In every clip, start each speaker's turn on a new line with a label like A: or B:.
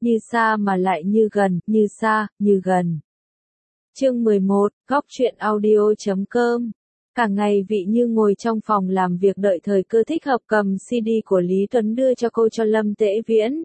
A: như xa mà lại như gần, như xa, như gần. Chương 11, Góc truyện audio.com. Cả ngày Vị Như ngồi trong phòng làm việc đợi thời cơ thích hợp cầm CD của Lý Tuấn đưa cho cô cho Lâm Tễ Viễn.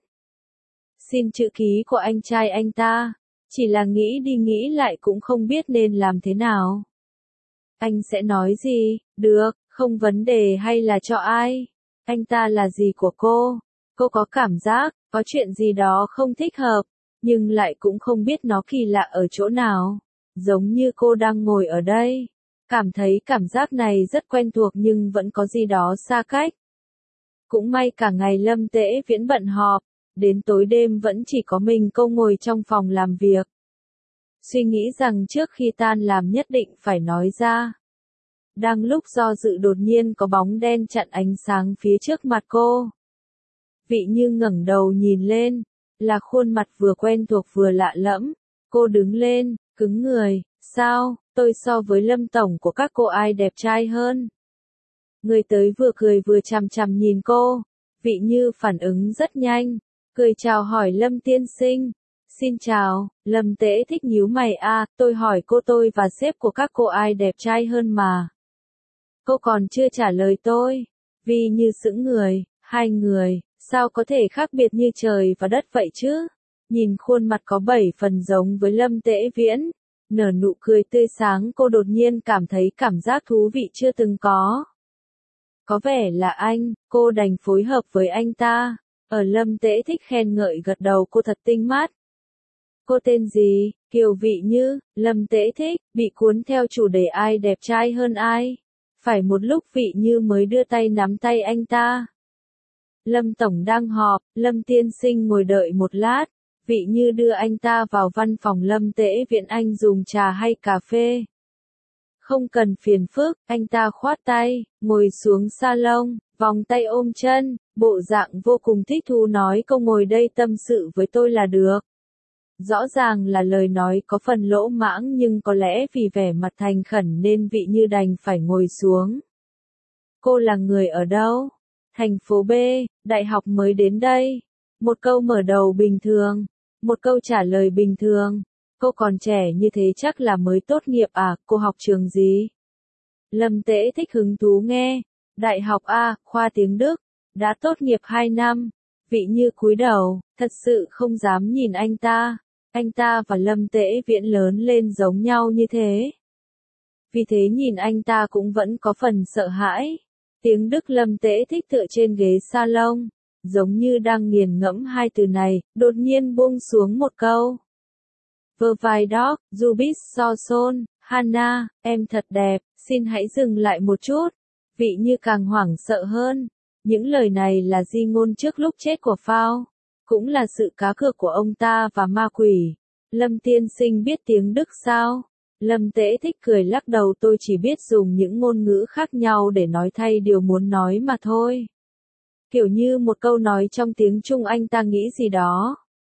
A: Xin chữ ký của anh trai anh ta. Chỉ là nghĩ đi nghĩ lại cũng không biết nên làm thế nào. Anh sẽ nói gì? Được, không vấn đề hay là cho ai? Anh ta là gì của cô? Cô có cảm giác, có chuyện gì đó không thích hợp, nhưng lại cũng không biết nó kỳ lạ ở chỗ nào. Giống như cô đang ngồi ở đây. Cảm thấy cảm giác này rất quen thuộc nhưng vẫn có gì đó xa cách. Cũng may cả ngày Lâm Tễ Viễn bận họp, đến tối đêm vẫn chỉ có mình cô ngồi trong phòng làm việc. Suy nghĩ rằng trước khi tan làm nhất định phải nói ra. Đang lúc do dự đột nhiên có bóng đen chặn ánh sáng phía trước mặt cô. Vị Như ngẩng đầu nhìn lên, là khuôn mặt vừa quen thuộc vừa lạ lẫm. Cô đứng lên, cứng người, sao, tôi so với Lâm tổng của các cô ai đẹp trai hơn? Người tới vừa cười vừa chằm chằm nhìn cô. Vị Như phản ứng rất nhanh, cười chào hỏi Lâm tiên sinh. Xin chào, Lâm Tễ thích nhíu mày tôi hỏi cô tôi và sếp của các cô ai đẹp trai hơn mà. Cô còn chưa trả lời tôi. Vì Như sững người, hai người, sao có thể khác biệt như trời và đất vậy chứ? Nhìn khuôn mặt có 7 phần giống với Lâm Tễ Viễn, nở nụ cười tươi sáng cô đột nhiên cảm thấy cảm giác thú vị chưa từng có. Có vẻ là anh, cô đành phối hợp với anh ta. Ở Lâm Tễ thích khen ngợi gật đầu cô thật tinh mắt. Cô tên gì? Kiều Vị Như. Lâm Tễ thích, bị cuốn theo chủ đề ai đẹp trai hơn ai. Phải một lúc Vị Như mới đưa tay nắm tay anh ta. Lâm tổng đang họp, Lâm tiên sinh ngồi đợi một lát. Vị Như đưa anh ta vào văn phòng Lâm Tễ Viễn anh dùng trà hay cà phê. Không cần phiền phức, anh ta khoát tay, ngồi xuống salon, vòng tay ôm chân, bộ dạng vô cùng thích thú nói cô ngồi đây tâm sự với tôi là được. Rõ ràng là lời nói có phần lỗ mãng nhưng có lẽ vì vẻ mặt thành khẩn nên Vị Như đành phải ngồi xuống. Cô là người ở đâu? Thành phố B, đại học mới đến đây. Một câu mở đầu bình thường, một câu trả lời bình thường. Cô còn trẻ như thế chắc là mới tốt nghiệp cô học trường gì? Lâm Tễ thích hứng thú nghe. Đại học khoa tiếng Đức, đã tốt nghiệp 2 năm. Vị Như cúi đầu, thật sự không dám nhìn anh ta. Anh ta và Lâm Tễ Viễn lớn lên giống nhau như thế. Vì thế nhìn anh ta cũng vẫn có phần sợ hãi. Tiếng Đức Lâm Tễ thích tựa trên ghế salon, giống như đang nghiền ngẫm hai từ này, đột nhiên buông xuống một câu. Vơ vai dog, du bist so son, Hannah, em thật đẹp, xin hãy dừng lại một chút. Vị Như càng hoảng sợ hơn. Những lời này là di ngôn trước lúc chết của Phao. Cũng là sự cá cược của ông ta và ma quỷ. Lâm tiên sinh biết tiếng Đức sao? Lâm Tễ thích cười lắc đầu tôi chỉ biết dùng những ngôn ngữ khác nhau để nói thay điều muốn nói mà thôi. Kiểu như một câu nói trong tiếng Trung anh ta nghĩ gì đó.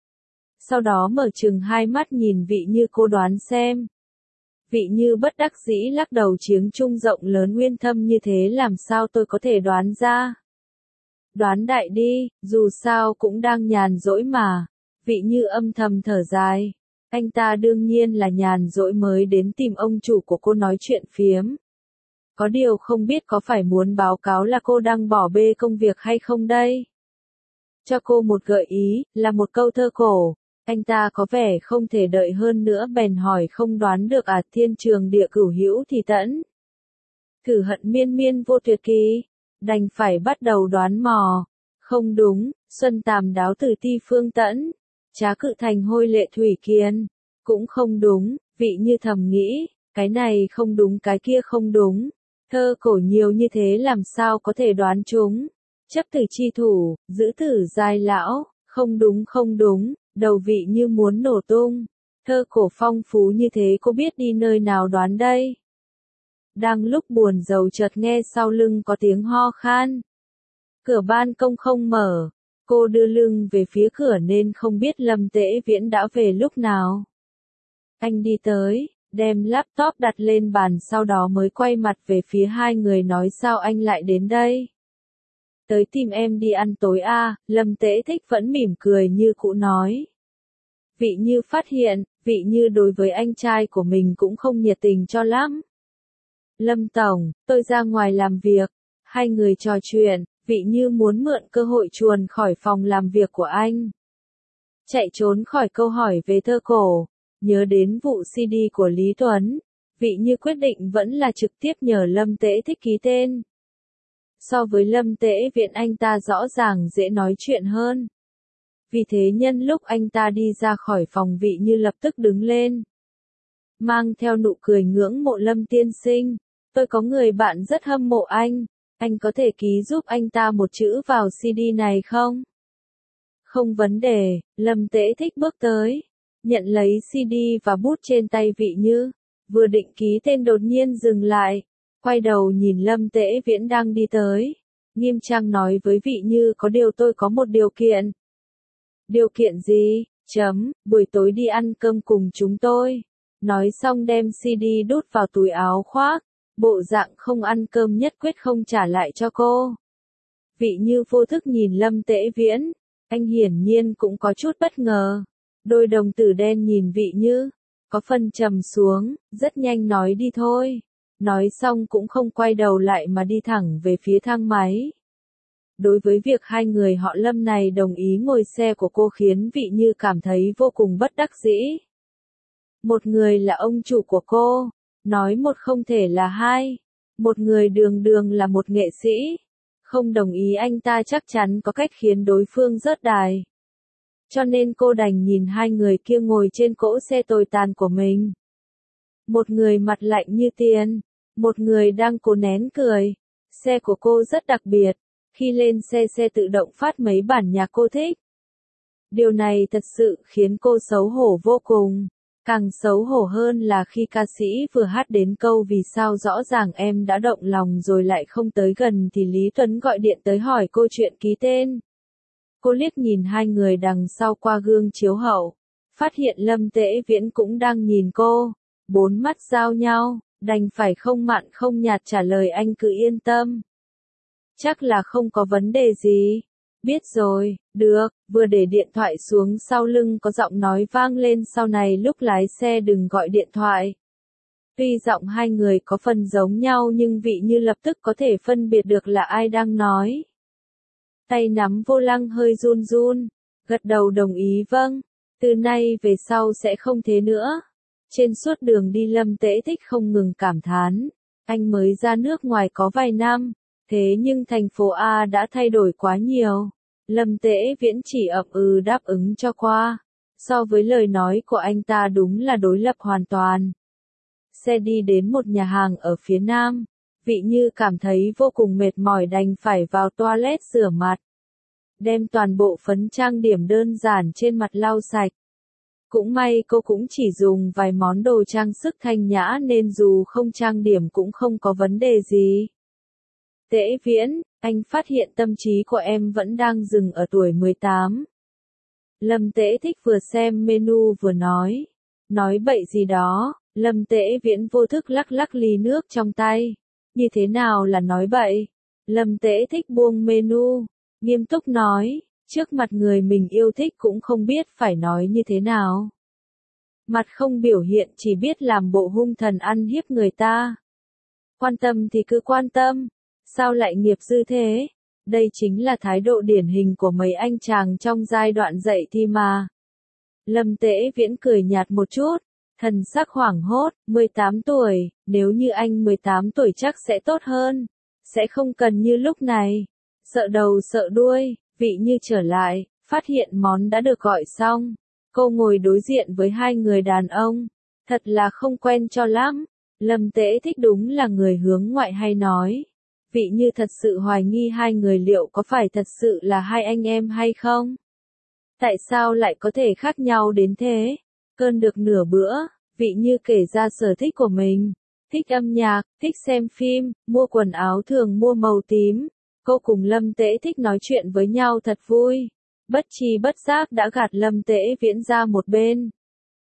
A: Sau đó mở trừng hai mắt nhìn Vị Như cô đoán xem. Vị Như bất đắc dĩ lắc đầu tiếng Trung rộng lớn uyên thâm như thế làm sao tôi có thể đoán ra. Đoán đại đi, dù sao cũng đang nhàn rỗi mà. Vị Như âm thầm thở dài. Anh ta đương nhiên là nhàn rỗi mới đến tìm ông chủ của cô nói chuyện phiếm. Có điều không biết có phải muốn báo cáo là cô đang bỏ bê công việc hay không đây? Cho cô một gợi ý, là một câu thơ cổ. Anh ta có vẻ không thể đợi hơn nữa bèn hỏi không đoán được thiên trường địa cửu hữu thì tẫn. Thử hận miên miên vô tuyệt kỳ. Đành phải bắt đầu đoán mò. Không đúng, xuân tàm đáo tử ti phương tẫn. Trá cự thành hôi lệ thủy kiên. Cũng không đúng, Vị Như thầm nghĩ, cái này không đúng cái kia không đúng. Thơ cổ nhiều như thế làm sao có thể đoán chúng. Chấp tử chi thủ, giữ tử giai lão, không đúng, đầu Vị Như muốn nổ tung. Thơ cổ phong phú như thế cô biết đi nơi nào đoán đây. Đang lúc buồn rầu chợt nghe sau lưng có tiếng ho khan. Cửa ban công không mở. Cô đưa lưng về phía cửa nên không biết Lâm Tễ Viễn đã về lúc nào. Anh đi tới, đem laptop đặt lên bàn sau đó mới quay mặt về phía hai người nói sao anh lại đến đây. tới tìm em đi ăn tối à, Lâm Tễ Thích vẫn mỉm cười như cũ nói. Vị Như phát hiện, Vị Như đối với anh trai của mình cũng không nhiệt tình cho lắm. Lâm Tổng, tôi ra ngoài làm việc, hai người trò chuyện, Vị Như muốn mượn cơ hội chuồn khỏi phòng làm việc của anh. Chạy trốn khỏi câu hỏi về thơ cổ, nhớ đến vụ CD của Lý Tuấn, Vị Như quyết định vẫn là trực tiếp nhờ Lâm Tễ Thích ký tên. So với Lâm Tễ Viễn anh ta rõ ràng dễ nói chuyện hơn. Vì thế nhân lúc anh ta đi ra khỏi phòng Vị Như lập tức đứng lên. Mang theo nụ cười ngưỡng mộ Lâm tiên sinh, tôi có người bạn rất hâm mộ anh có thể ký giúp anh ta một chữ vào CD này không? Không vấn đề, Lâm Tễ Thích bước tới, nhận lấy CD và bút trên tay Vị Như, vừa định ký tên đột nhiên dừng lại, quay đầu nhìn Lâm Tễ Viễn đang đi tới, nghiêm trang nói với Vị Như tôi có một điều kiện. Điều kiện gì? Buổi tối đi ăn cơm cùng chúng tôi. Nói xong đem CD đút vào túi áo khoác, bộ dạng không ăn cơm nhất quyết không trả lại cho cô. Vị Như vô thức nhìn Lâm Tễ Viễn, anh hiển nhiên cũng có chút bất ngờ. Đôi đồng tử đen nhìn Vị Như, có phần trầm xuống, rất nhanh nói đi thôi. Nói xong cũng không quay đầu lại mà đi thẳng về phía thang máy. Đối với việc hai người họ Lâm này đồng ý ngồi xe của cô khiến Vị Như cảm thấy vô cùng bất đắc dĩ. Một người là ông chủ của cô, nói một không thể là hai. Một người đường đường là một nghệ sĩ. Không đồng ý anh ta chắc chắn có cách khiến đối phương rớt đài. Cho nên cô đành nhìn hai người kia ngồi trên cỗ xe tồi tàn của mình. Một người mặt lạnh như tiền, một người đang cố nén cười. Xe của cô rất đặc biệt. Khi lên xe tự động phát mấy bản nhạc cô thích. Điều này thật sự khiến cô xấu hổ vô cùng. Càng xấu hổ hơn là khi ca sĩ vừa hát đến câu vì sao rõ ràng em đã động lòng rồi lại không tới gần thì Lý Tuấn gọi điện tới hỏi cô chuyện ký tên. Cô liếc nhìn hai người đằng sau qua gương chiếu hậu, phát hiện Lâm Tễ Viễn cũng đang nhìn cô, bốn mắt giao nhau, đành phải không mặn không nhạt trả lời anh cứ yên tâm. Chắc là không có vấn đề gì. Biết rồi, được, vừa để điện thoại xuống sau lưng có giọng nói vang lên sau này lúc lái xe đừng gọi điện thoại. Tuy giọng hai người có phần giống nhau nhưng Vị Như lập tức có thể phân biệt được là ai đang nói. Tay nắm vô lăng hơi run run, gật đầu đồng ý vâng, từ nay về sau sẽ không thế nữa. Trên suốt đường đi Lâm Tễ Thích không ngừng cảm thán, anh mới ra nước ngoài có vài năm. Thế nhưng thành phố A đã thay đổi quá nhiều. Lâm Tễ Viễn chỉ ậm ừ đáp ứng cho qua. So với lời nói của anh ta đúng là đối lập hoàn toàn. Xe đi đến một nhà hàng ở phía nam. Vị Như cảm thấy vô cùng mệt mỏi đành phải vào toilet rửa mặt. Đem toàn bộ phấn trang điểm đơn giản trên mặt lau sạch. Cũng may cô cũng chỉ dùng vài món đồ trang sức thanh nhã nên dù không trang điểm cũng không có vấn đề gì. Tễ Viễn, anh phát hiện tâm trí của em vẫn đang dừng ở tuổi 18. Lâm Tễ Thích vừa xem menu vừa nói. Nói bậy gì đó, Lâm Tễ Viễn vô thức lắc lắc ly nước trong tay. Như thế nào là nói bậy? Lâm Tễ Thích buông menu, nghiêm túc nói, trước mặt người mình yêu thích cũng không biết phải nói như thế nào. Mặt không biểu hiện chỉ biết làm bộ hung thần ăn hiếp người ta. Quan tâm thì cứ quan tâm. Sao lại nghiệp dư thế? Đây chính là thái độ điển hình của mấy anh chàng trong giai đoạn dậy thì mà. Lâm Tễ Viễn cười nhạt một chút, thần sắc hoảng hốt, 18 tuổi, nếu như anh 18 tuổi chắc sẽ tốt hơn, sẽ không cần như lúc này. Sợ đầu sợ đuôi, Vị Như trở lại, phát hiện món đã được gọi xong. Cô ngồi đối diện với hai người đàn ông, thật là không quen cho lắm. Lâm Tễ Thích đúng là người hướng ngoại hay nói. Vị Như thật sự hoài nghi hai người liệu có phải thật sự là hai anh em hay không? Tại sao lại có thể khác nhau đến thế? Cơn được nửa bữa, Vị Như kể ra sở thích của mình. Thích âm nhạc, thích xem phim, mua quần áo thường mua màu tím. Cô cùng Lâm Tễ Thích nói chuyện với nhau thật vui. Bất tri bất giác đã gạt Lâm Tễ Viễn ra một bên.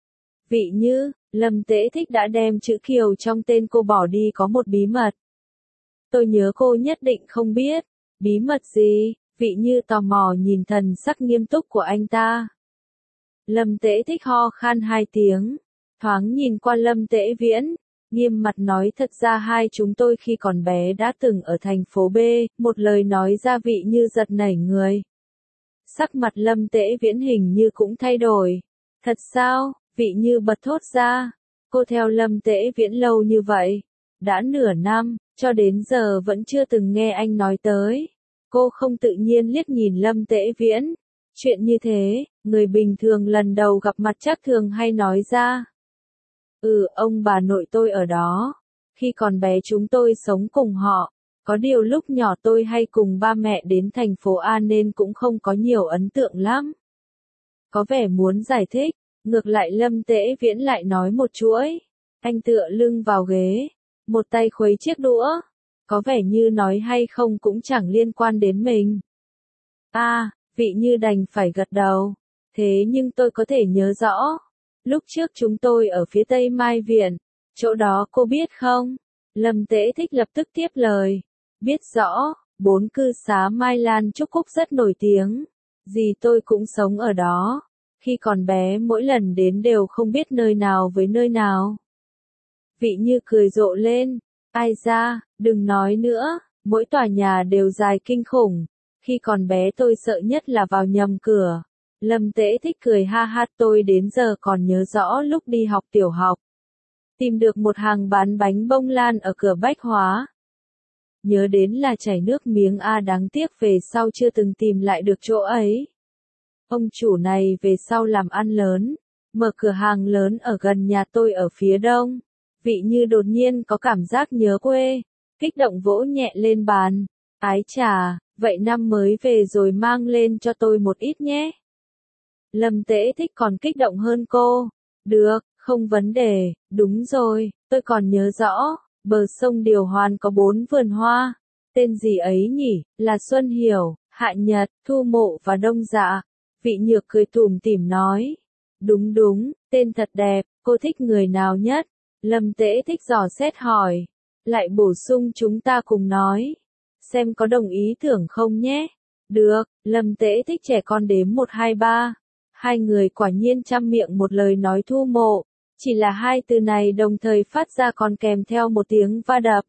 A: Vị Như, Lâm Tễ Thích đã đem chữ Kiều trong tên cô bỏ đi có một bí mật. Tôi nhớ cô nhất định không biết. Bí mật gì? Vị Như tò mò nhìn thần sắc nghiêm túc của anh ta. Lâm Tễ Thích ho khan 2 tiếng, thoáng nhìn qua Lâm Tễ Viễn, nghiêm mặt nói thật ra hai chúng tôi khi còn bé đã từng ở thành phố B, một lời nói ra Vị Như giật nảy người. Sắc mặt Lâm Tễ Viễn hình như cũng thay đổi. Thật sao? Vị Như bật thốt ra. Cô theo Lâm Tễ Viễn lâu như vậy, đã nửa năm, cho đến giờ vẫn chưa từng nghe anh nói tới. Cô không tự nhiên liếc nhìn Lâm Tễ Viễn. Chuyện như thế, người bình thường lần đầu gặp mặt chắc thường hay nói ra. Ông bà nội tôi ở đó. Khi còn bé chúng tôi sống cùng họ. Có điều lúc nhỏ tôi hay cùng ba mẹ đến thành phố A nên cũng không có nhiều ấn tượng lắm. Có vẻ muốn giải thích, ngược lại Lâm Tễ Viễn lại nói một chuỗi. Anh tựa lưng vào ghế, một tay khuấy chiếc đũa. Có vẻ như nói hay không cũng chẳng liên quan đến mình. Vị Như đành phải gật đầu. Thế nhưng tôi có thể nhớ rõ. Lúc trước chúng tôi ở phía Tây Mai Viện. Chỗ đó cô biết không? Lâm Tễ Thích lập tức tiếp lời. Biết rõ, 4 cư xá Mai Lan Trúc Cúc rất nổi tiếng. Dì tôi cũng sống ở đó. Khi còn bé mỗi lần đến đều không biết nơi nào với nơi nào. Vị Như cười rộ lên. Ai da, đừng nói nữa, mỗi tòa nhà đều dài kinh khủng. Khi còn bé tôi sợ nhất là vào nhầm cửa. Lâm Tễ Thích cười ha ha, tôi đến giờ còn nhớ rõ lúc đi học tiểu học. Tìm được một hàng bán bánh bông lan ở cửa bách hóa. Nhớ đến là chảy nước miếng đáng tiếc về sau chưa từng tìm lại được chỗ ấy. Ông chủ này về sau làm ăn lớn, mở cửa hàng lớn ở gần nhà tôi ở phía đông. Vị Như đột nhiên có cảm giác nhớ quê, kích động vỗ nhẹ lên bàn. Ái chà, vậy năm mới về rồi mang lên cho tôi một ít nhé. Lâm Tễ Thích còn kích động hơn cô. Được, không vấn đề, đúng rồi, tôi còn nhớ rõ, bờ sông Điều Hoàn có 4 vườn hoa. Tên gì ấy nhỉ, là Xuân Hiểu, Hạ Nhật, Thu Mộ và Đông Dạ. Vị Nhược cười tủm tỉm nói. Đúng đúng, tên thật đẹp, cô thích người nào nhất? Lâm Tễ Thích dò xét hỏi. Lại bổ sung chúng ta cùng nói. Xem có đồng ý thưởng không nhé. Được, Lâm Tễ Thích trẻ con đếm 1 2 3. Hai người quả nhiên trăm miệng một lời nói Thu Mộ. Chỉ là hai từ này đồng thời phát ra còn kèm theo một tiếng va đập.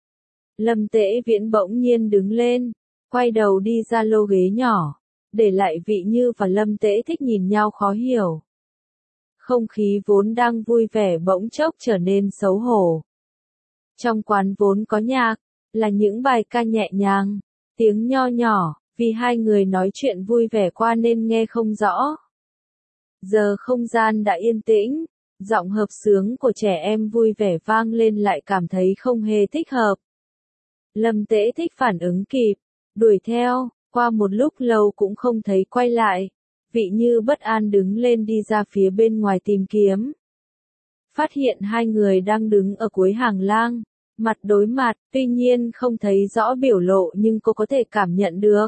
A: Lâm Tễ Viễn bỗng nhiên đứng lên, quay đầu đi ra lô ghế nhỏ, để lại Vị Như và Lâm Tễ Thích nhìn nhau khó hiểu. Không khí vốn đang vui vẻ bỗng chốc trở nên xấu hổ. Trong quán vốn có nhạc, là những bài ca nhẹ nhàng, tiếng nho nhỏ, vì hai người nói chuyện vui vẻ qua nên nghe không rõ. Giờ không gian đã yên tĩnh, giọng hợp xướng của trẻ em vui vẻ vang lên lại cảm thấy không hề thích hợp. Lâm Tễ Thích phản ứng kịp, đuổi theo, qua một lúc lâu cũng không thấy quay lại. Vị Như bất an đứng lên đi ra phía bên ngoài tìm kiếm. Phát hiện hai người đang đứng ở cuối hàng lang, mặt đối mặt, tuy nhiên không thấy rõ biểu lộ nhưng cô có thể cảm nhận được.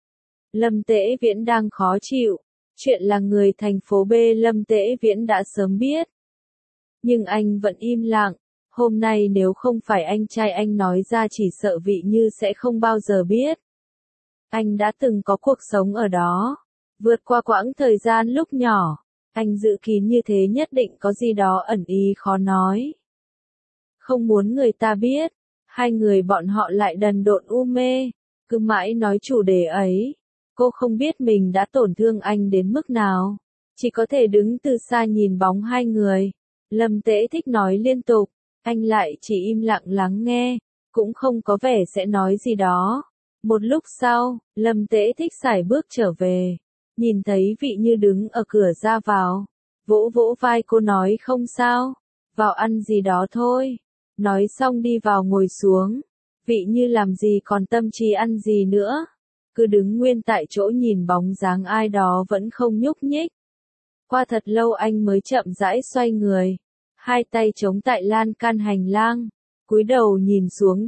A: Lâm Tễ Viễn đang khó chịu, chuyện là người thành phố B Lâm Tễ Viễn đã sớm biết. Nhưng anh vẫn im lặng, hôm nay nếu không phải anh trai anh nói ra chỉ sợ Vị Như sẽ không bao giờ biết. Anh đã từng có cuộc sống ở đó, vượt qua quãng thời gian lúc nhỏ, anh dự kín như thế nhất định có gì đó ẩn ý khó nói. Không muốn người ta biết, hai người bọn họ lại đần độn u mê, cứ mãi nói chủ đề ấy. Cô không biết mình đã tổn thương anh đến mức nào, chỉ có thể đứng từ xa nhìn bóng hai người. Lâm Tễ Thích nói liên tục, anh lại chỉ im lặng lắng nghe, cũng không có vẻ sẽ nói gì đó. Một lúc sau, Lâm Tễ Thích sải bước trở về, nhìn thấy Vị Như đứng ở cửa ra vào, vỗ vỗ vai cô nói không sao, vào ăn gì đó thôi. Nói xong đi vào ngồi xuống, Vị Như làm gì còn tâm trí ăn gì nữa, cứ đứng nguyên tại chỗ nhìn bóng dáng ai đó vẫn không nhúc nhích. Qua thật lâu anh mới chậm rãi xoay người, hai tay chống tại lan can hành lang, cúi đầu nhìn xuống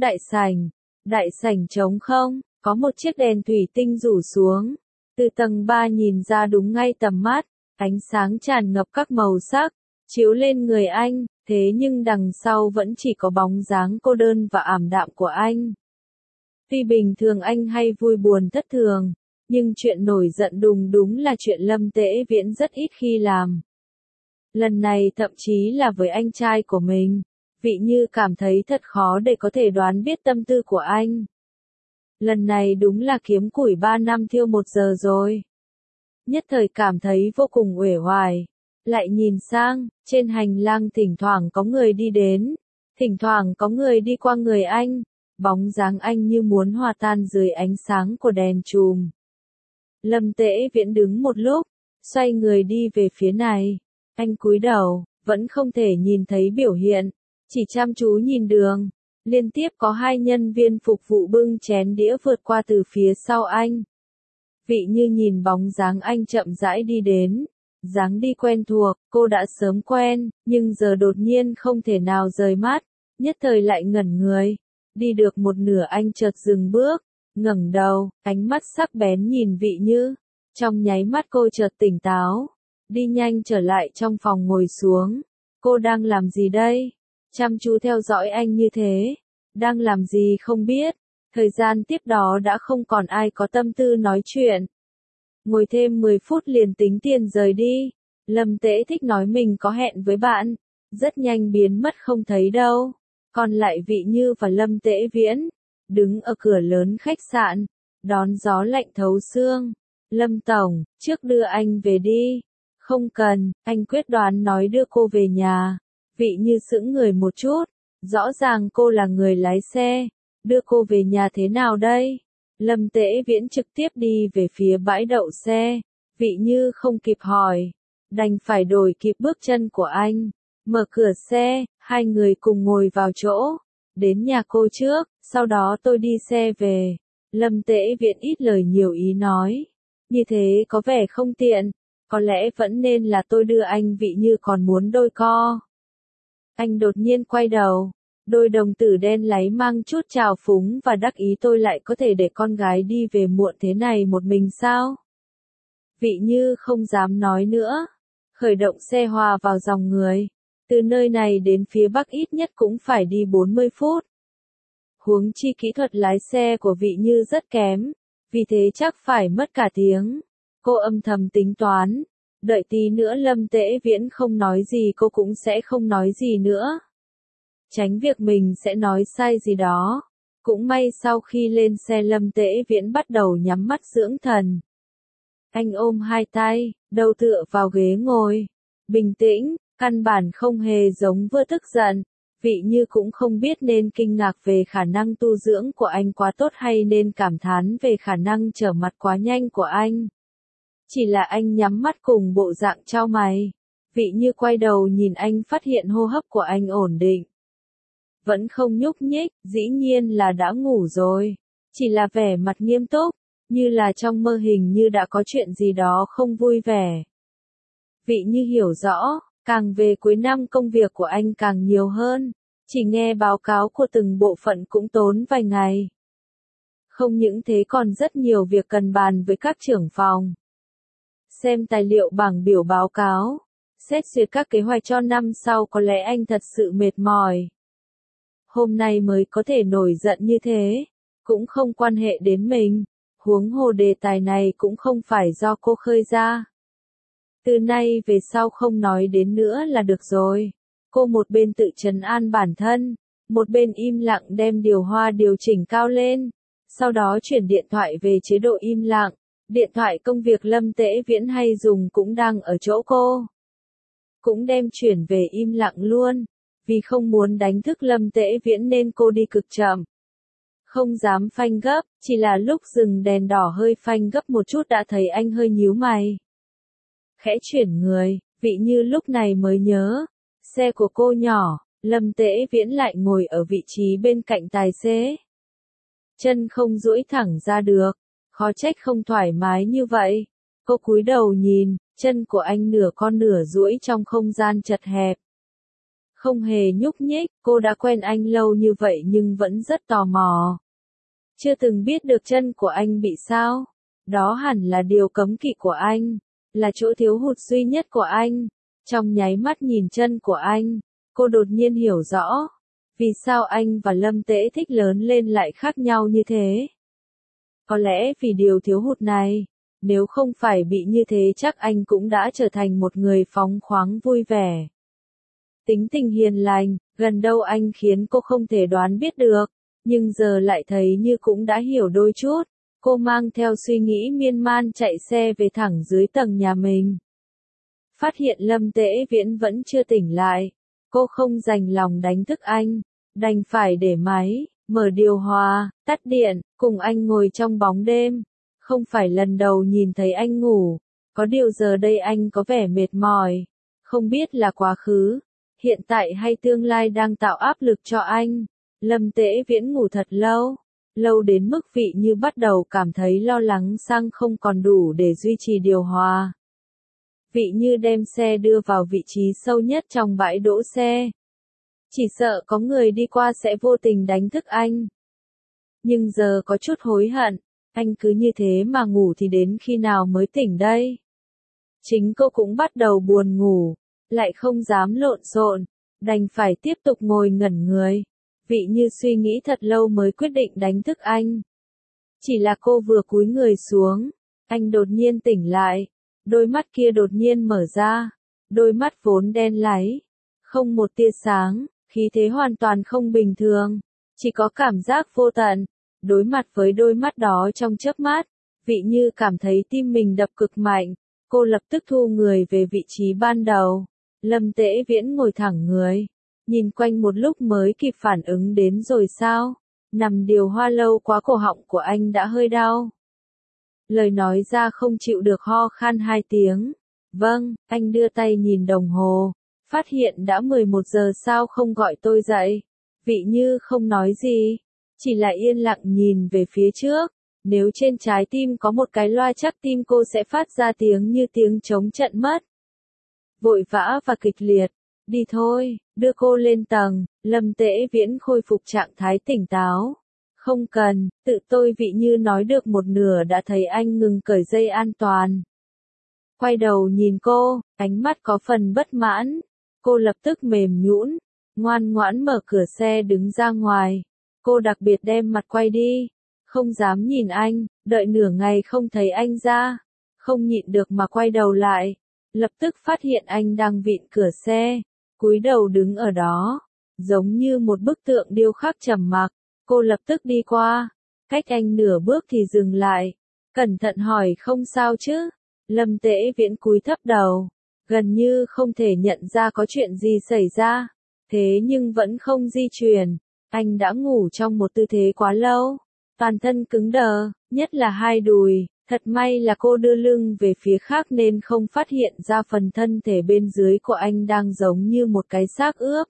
A: đại sảnh trống không, có một chiếc đèn thủy tinh rủ xuống, từ tầng 3 nhìn ra đúng ngay tầm mắt, ánh sáng tràn ngập các màu sắc, chiếu lên người anh, thế nhưng đằng sau vẫn chỉ có bóng dáng cô đơn và ảm đạm của anh. Tuy bình thường anh hay vui buồn thất thường, nhưng chuyện nổi giận đùng đúng là chuyện Lâm Tễ Viễn rất ít khi làm. Lần này thậm chí là với anh trai của mình, Vị Như cảm thấy thật khó để có thể đoán biết tâm tư của anh. Lần này đúng là kiếm củi 3 năm thiêu 1 giờ rồi. Nhất thời cảm thấy vô cùng uể oải. Lại nhìn sang, trên hành lang thỉnh thoảng có người đi đến, thỉnh thoảng có người đi qua người anh, bóng dáng anh như muốn hòa tan dưới ánh sáng của đèn chùm. Lâm Tễ Viễn đứng một lúc, xoay người đi về phía này. Anh cúi đầu, vẫn không thể nhìn thấy biểu hiện, chỉ chăm chú nhìn đường. Liên tiếp có 2 nhân viên phục vụ bưng chén đĩa vượt qua từ phía sau anh. Vị Như nhìn bóng dáng anh chậm rãi đi đến, dáng đi quen thuộc, cô đã sớm quen, nhưng giờ đột nhiên không thể nào rời mắt, nhất thời lại ngẩn người. Đi được một nửa anh chợt dừng bước, ngẩng đầu, ánh mắt sắc bén nhìn Vị Như. Trong nháy mắt cô chợt tỉnh táo, đi nhanh trở lại trong phòng ngồi xuống. Cô đang làm gì đây? Chăm chú theo dõi anh như thế. Đang làm gì không biết. Thời gian tiếp đó đã không còn ai có tâm tư nói chuyện. Ngồi thêm 10 phút liền tính tiền rời đi. Lâm Tễ Thích nói mình có hẹn với bạn. Rất nhanh biến mất không thấy đâu. Còn lại Vị Như và Lâm Tễ Viễn, đứng ở cửa lớn khách sạn, đón gió lạnh thấu xương. Lâm Tổng, trước đưa anh về đi. Không cần, anh quyết đoán nói đưa cô về nhà. Vị Như sững người một chút. Rõ ràng cô là người lái xe. Đưa cô về nhà thế nào đây? Lâm Tễ Viễn trực tiếp đi về phía bãi đậu xe. Vị Như không kịp hỏi. Đành phải đổi kịp bước chân của anh. Mở cửa xe, 2 người cùng ngồi vào chỗ. Đến nhà cô trước, sau đó tôi đi xe về. Lâm Tễ Viễn ít lời nhiều ý nói. Như thế có vẻ không tiện. Có lẽ vẫn nên là tôi đưa anh. Vị Như còn muốn đôi co. Anh đột nhiên quay đầu. Đôi đồng tử đen láy mang chút trào phúng và đắc ý, tôi lại có thể để con gái đi về muộn thế này một mình sao? Vị Như không dám nói nữa. Khởi động xe hòa vào dòng người. Từ nơi này đến phía bắc ít nhất cũng phải đi 40 phút. Huống chi kỹ thuật lái xe của Vị Như rất kém. Vì thế chắc phải mất cả tiếng. Cô âm thầm tính toán. Đợi tí nữa Lâm Tễ Viễn không nói gì cô cũng sẽ không nói gì nữa. Tránh việc mình sẽ nói sai gì đó. Cũng may sau khi lên xe Lâm Tễ Viễn bắt đầu nhắm mắt dưỡng thần. Anh ôm 2 tay, đầu tựa vào ghế ngồi. Bình tĩnh, căn bản không hề giống vừa tức giận. Vị Như cũng không biết nên kinh ngạc về khả năng tu dưỡng của anh quá tốt hay nên cảm thán về khả năng trở mặt quá nhanh của anh. Chỉ là anh nhắm mắt cùng bộ dạng chau mày. Vị Như quay đầu nhìn anh phát hiện hô hấp của anh ổn định. Vẫn không nhúc nhích, dĩ nhiên là đã ngủ rồi. Chỉ là vẻ mặt nghiêm túc, như là trong mơ hình như đã có chuyện gì đó không vui vẻ. Vị Như hiểu rõ, càng về cuối năm công việc của anh càng nhiều hơn. Chỉ nghe báo cáo của từng bộ phận cũng tốn vài ngày. Không những thế còn rất nhiều việc cần bàn với các trưởng phòng. Xem tài liệu bảng biểu báo cáo. Xét duyệt các kế hoạch cho năm sau, có lẽ anh thật sự mệt mỏi. Hôm nay mới có thể nổi giận như thế. Cũng không quan hệ đến mình. Huống hồ đề tài này cũng không phải do cô khơi ra. Từ nay về sau không nói đến nữa là được rồi. Cô một bên tự trấn an bản thân, một bên im lặng đem điều hòa điều chỉnh cao lên. Sau đó chuyển điện thoại về chế độ im lặng. Điện thoại công việc Lâm Tễ Viễn hay dùng cũng đang ở chỗ cô. Cũng đem chuyển về im lặng luôn. Vì không muốn đánh thức Lâm Tễ Viễn nên cô đi cực chậm. Không dám phanh gấp, chỉ là lúc dừng đèn đỏ hơi phanh gấp một chút đã thấy anh hơi nhíu mày. Khẽ chuyển người, Vị Như lúc này mới nhớ. Xe của cô nhỏ, Lâm Tễ Viễn lại ngồi ở vị trí bên cạnh tài xế. Chân không duỗi thẳng ra được, khó trách không thoải mái như vậy. Cô cúi đầu nhìn, chân của anh nửa con nửa duỗi trong không gian chật hẹp. Không hề nhúc nhích, cô đã quen anh lâu như vậy nhưng vẫn rất tò mò. Chưa từng biết được chân của anh bị sao. Đó hẳn là điều cấm kỵ của anh, là chỗ thiếu hụt duy nhất của anh. Trong nháy mắt nhìn chân của anh, cô đột nhiên hiểu rõ. Vì sao anh và Lâm Tễ Thích lớn lên lại khác nhau như thế? Có lẽ vì điều thiếu hụt này, nếu không phải bị như thế chắc anh cũng đã trở thành một người phóng khoáng vui vẻ. Tính tình hiền lành, gần đâu anh khiến cô không thể đoán biết được, nhưng giờ lại thấy như cũng đã hiểu đôi chút. Cô mang theo suy nghĩ miên man chạy xe về thẳng dưới tầng nhà mình. Phát hiện Lâm Tễ Viễn vẫn chưa tỉnh lại, cô không dành lòng đánh thức anh, đành phải để máy, mở điều hòa, tắt điện, cùng anh ngồi trong bóng đêm. Không phải lần đầu nhìn thấy anh ngủ, có điều giờ đây anh có vẻ mệt mỏi, không biết là quá khứ, hiện tại hay tương lai đang tạo áp lực cho anh. Lâm Tễ Viễn ngủ thật lâu, lâu đến mức Vị Như bắt đầu cảm thấy lo lắng xăng không còn đủ để duy trì điều hòa. Vị Như đem xe đưa vào vị trí sâu nhất trong bãi đỗ xe. Chỉ sợ có người đi qua sẽ vô tình đánh thức anh. Nhưng giờ có chút hối hận, anh cứ như thế mà ngủ thì đến khi nào mới tỉnh đây? Chính cô cũng bắt đầu buồn ngủ, lại không dám lộn xộn, đành phải tiếp tục ngồi ngẩn người. Vị Như suy nghĩ thật lâu mới quyết định đánh thức anh. Chỉ là cô vừa cúi người xuống, anh đột nhiên tỉnh lại, đôi mắt kia đột nhiên mở ra, đôi mắt vốn đen láy, không một tia sáng, khí thế hoàn toàn không bình thường, chỉ có cảm giác vô tận. Đối mặt với đôi mắt đó trong chớp mắt, Vị Như cảm thấy tim mình đập cực mạnh, cô lập tức thu người về vị trí ban đầu. Lâm Tễ Viễn ngồi thẳng người, nhìn quanh một lúc mới kịp phản ứng đến rồi sao, nằm điều hoa lâu quá cổ họng của anh đã hơi đau. Lời nói ra không chịu được ho khan 2 tiếng. Vâng, anh đưa tay nhìn đồng hồ, phát hiện đã 11 giờ sao không gọi tôi dậy. Vị Như không nói gì, chỉ là yên lặng nhìn về phía trước. Nếu trên trái tim có một cái loa chắc tim cô sẽ phát ra tiếng như tiếng trống trận mất. Vội vã và kịch liệt. Đi thôi, đưa cô lên tầng. Lâm Tễ Viễn khôi phục trạng thái tỉnh táo. Không cần, tự tôi. Vị Như nói được một nửa đã thấy anh ngừng cởi dây an toàn. Quay đầu nhìn cô, ánh mắt có phần bất mãn. Cô lập tức mềm nhũn, ngoan ngoãn mở cửa xe đứng ra ngoài. Cô đặc biệt đem mặt quay đi, không dám nhìn anh, đợi nửa ngày không thấy anh ra, không nhịn được mà quay đầu lại, lập tức phát hiện anh đang vịn cửa xe, cúi đầu đứng ở đó, giống như một bức tượng điêu khắc trầm mặc. Cô lập tức đi qua, cách anh nửa bước thì dừng lại, cẩn thận hỏi không sao chứ. Lâm Tễ Viễn cúi thấp đầu, gần như không thể nhận ra có chuyện gì xảy ra, thế nhưng vẫn không di chuyển. Anh đã ngủ trong một tư thế quá lâu, toàn thân cứng đờ, nhất là hai đùi. Thật may là cô đưa lưng về phía khác nên không phát hiện ra phần thân thể bên dưới của anh đang giống như một cái xác ướp.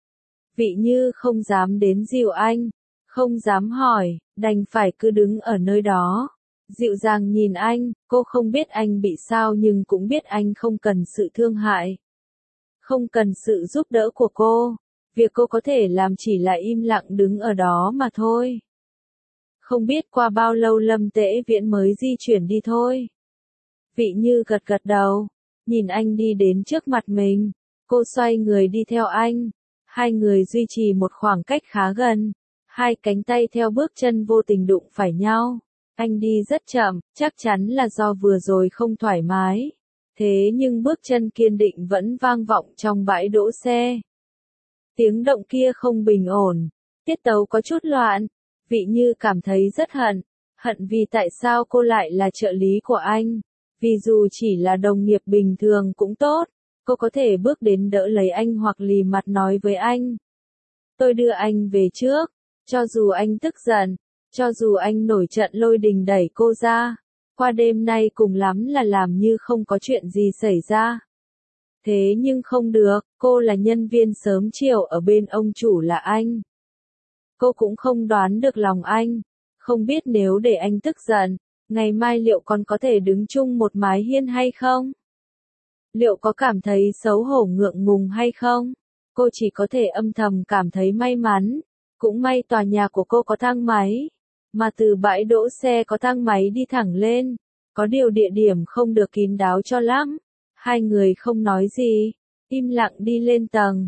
A: Vị Như không dám đến dìu anh, không dám hỏi, đành phải cứ đứng ở nơi đó. Dịu dàng nhìn anh, cô không biết anh bị sao nhưng cũng biết anh không cần sự thương hại. Không cần sự giúp đỡ của cô. Việc cô có thể làm chỉ là im lặng đứng ở đó mà thôi. Không biết qua bao lâu Lâm Tễ Viễn mới di chuyển đi thôi. Vị Như gật gật đầu, nhìn anh đi đến trước mặt mình. Cô xoay người đi theo anh. Hai người duy trì một khoảng cách khá gần. Hai cánh tay theo bước chân vô tình đụng phải nhau. Anh đi rất chậm, chắc chắn là do vừa rồi không thoải mái. Thế nhưng bước chân kiên định vẫn vang vọng trong bãi đỗ xe. Tiếng động kia không bình ổn, tiết tấu có chút loạn. Vị Như cảm thấy rất hận, hận vì tại sao cô lại là trợ lý của anh. Vì dù chỉ là đồng nghiệp bình thường cũng tốt, cô có thể bước đến đỡ lấy anh hoặc lì mặt nói với anh. Tôi đưa anh về trước, cho dù anh tức giận, cho dù anh nổi trận lôi đình đẩy cô ra, qua đêm nay cùng lắm là làm như không có chuyện gì xảy ra. Thế nhưng không được, cô là nhân viên sớm chiều ở bên ông chủ là anh. Cô cũng không đoán được lòng anh, không biết nếu để anh tức giận, ngày mai liệu còn có thể đứng chung một mái hiên hay không? Liệu có cảm thấy xấu hổ ngượng ngùng hay không? Cô chỉ có thể âm thầm cảm thấy may mắn, cũng may tòa nhà của cô có thang máy, mà từ bãi đỗ xe có thang máy đi thẳng lên, có điều địa điểm không được kín đáo cho lắm. Hai người không nói gì, im lặng đi lên tầng.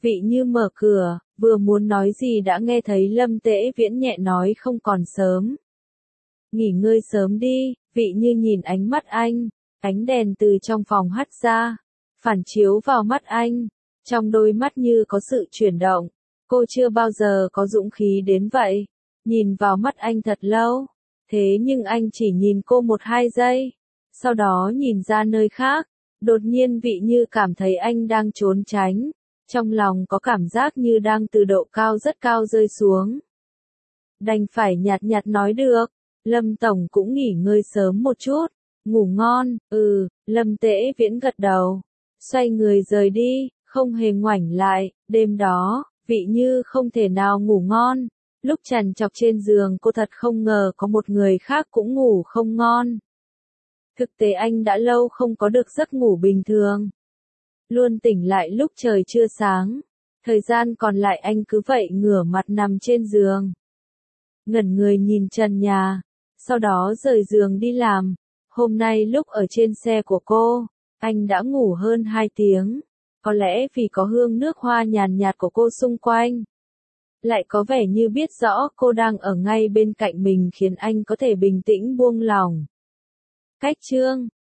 A: Vị Như mở cửa, vừa muốn nói gì đã nghe thấy Lâm Tễ Viễn nhẹ nói không còn sớm. Nghỉ ngơi sớm đi, Vị Như nhìn ánh mắt anh, ánh đèn từ trong phòng hắt ra, phản chiếu vào mắt anh, trong đôi mắt như có sự chuyển động. Cô chưa bao giờ có dũng khí đến vậy, nhìn vào mắt anh thật lâu, thế nhưng anh chỉ nhìn cô 1-2 giây, sau đó nhìn ra nơi khác, đột nhiên Vị Như cảm thấy anh đang trốn tránh, trong lòng có cảm giác như đang từ độ cao rất cao rơi xuống. Đành phải nhạt nhạt nói được, Lâm Tổng cũng nghỉ ngơi sớm một chút, ngủ ngon, Lâm Tễ Viễn gật đầu, xoay người rời đi, không hề ngoảnh lại, đêm đó, Vị Như không thể nào ngủ ngon, lúc trằn trọc trên giường cô thật không ngờ có một người khác cũng ngủ không ngon. Thực tế anh đã lâu không có được giấc ngủ bình thường. Luôn tỉnh lại lúc trời chưa sáng, thời gian còn lại anh cứ vậy ngửa mặt nằm trên giường. Ngẩn người nhìn trần nhà, sau đó rời giường đi làm. Hôm nay lúc ở trên xe của cô, anh đã ngủ hơn 2 tiếng. Có lẽ vì có hương nước hoa nhàn nhạt của cô xung quanh. Lại có vẻ như biết rõ cô đang ở ngay bên cạnh mình khiến anh có thể bình tĩnh buông lỏng. Cách chương